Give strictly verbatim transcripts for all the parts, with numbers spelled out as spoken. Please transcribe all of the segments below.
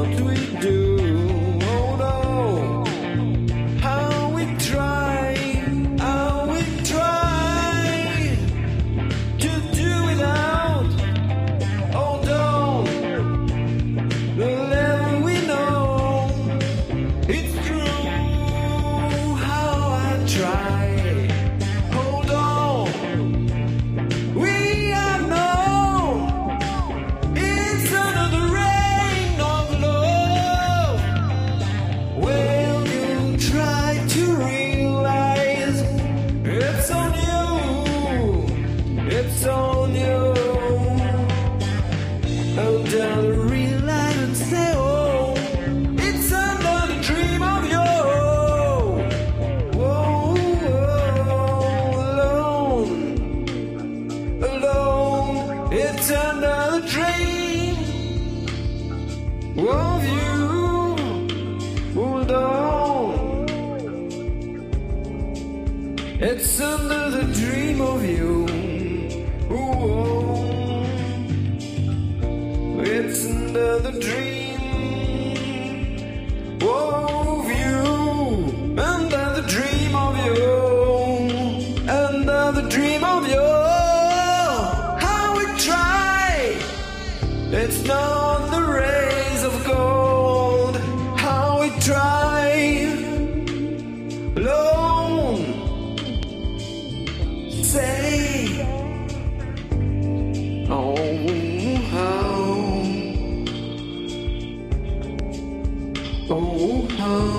what we do. Oh no, how we try, how we try to do without. Hold on, the level we know. It's true how I try. Hold on, we are known. It's under the rain of love. Well, you try to realize it's on you, it's on you. Under the real light and say, oh, it's another dream of yours. Whoa, alone, alone. It's another dream of you. Hold on. It's another dream of you. Whoa. It's another dream of you, another dream of you, another dream of you. How we try, it's not the rays of gold. How we try, alone, say, oh, how. Oh, how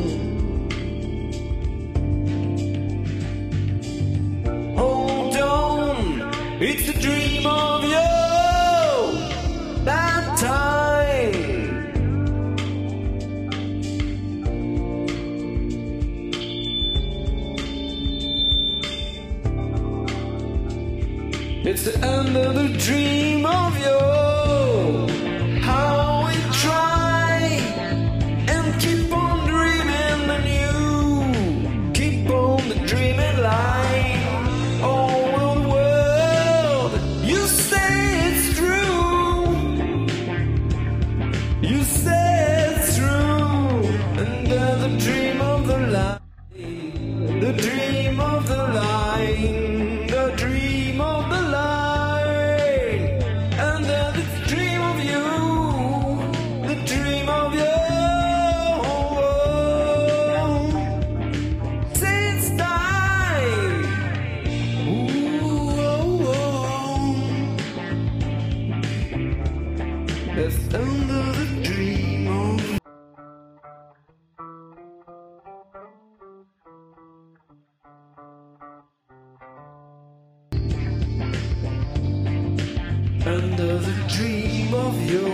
hold on, it's a dream of you. That time it's the end of the dream of you. How we try and keep on dreaming anew, keep on the dreaming line. Oh, world, you say it's true, you say it's true, and then the dream of the line, the dream of the line, the dream of the line, and then the dream of you, the dream of you. Since time, ooh, oh, oh. It's under the dream of under the dream of you.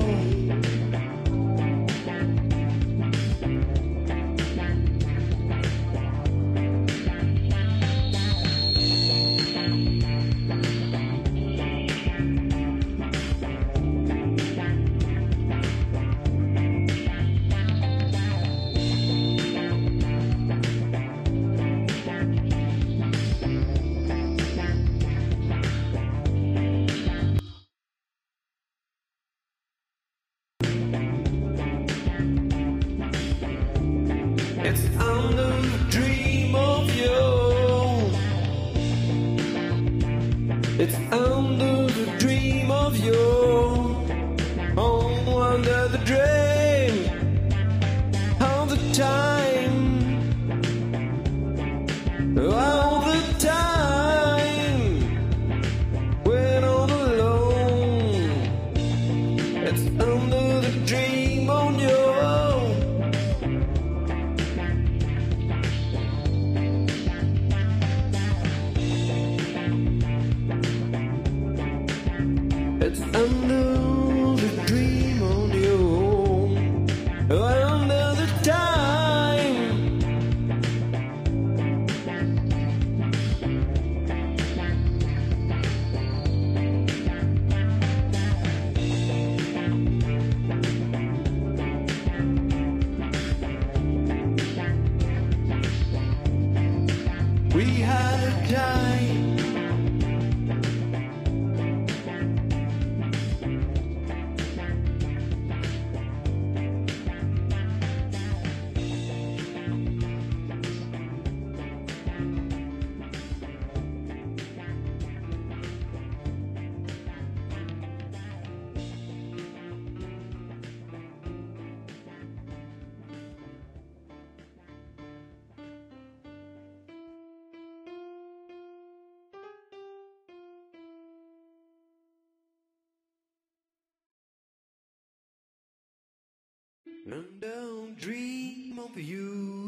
It's under the dream of you. It's under the dream of you. Oh, under the dream of the time, all the time when all alone. It's under the dream on you. It's under the dream on you. and don't dream of you.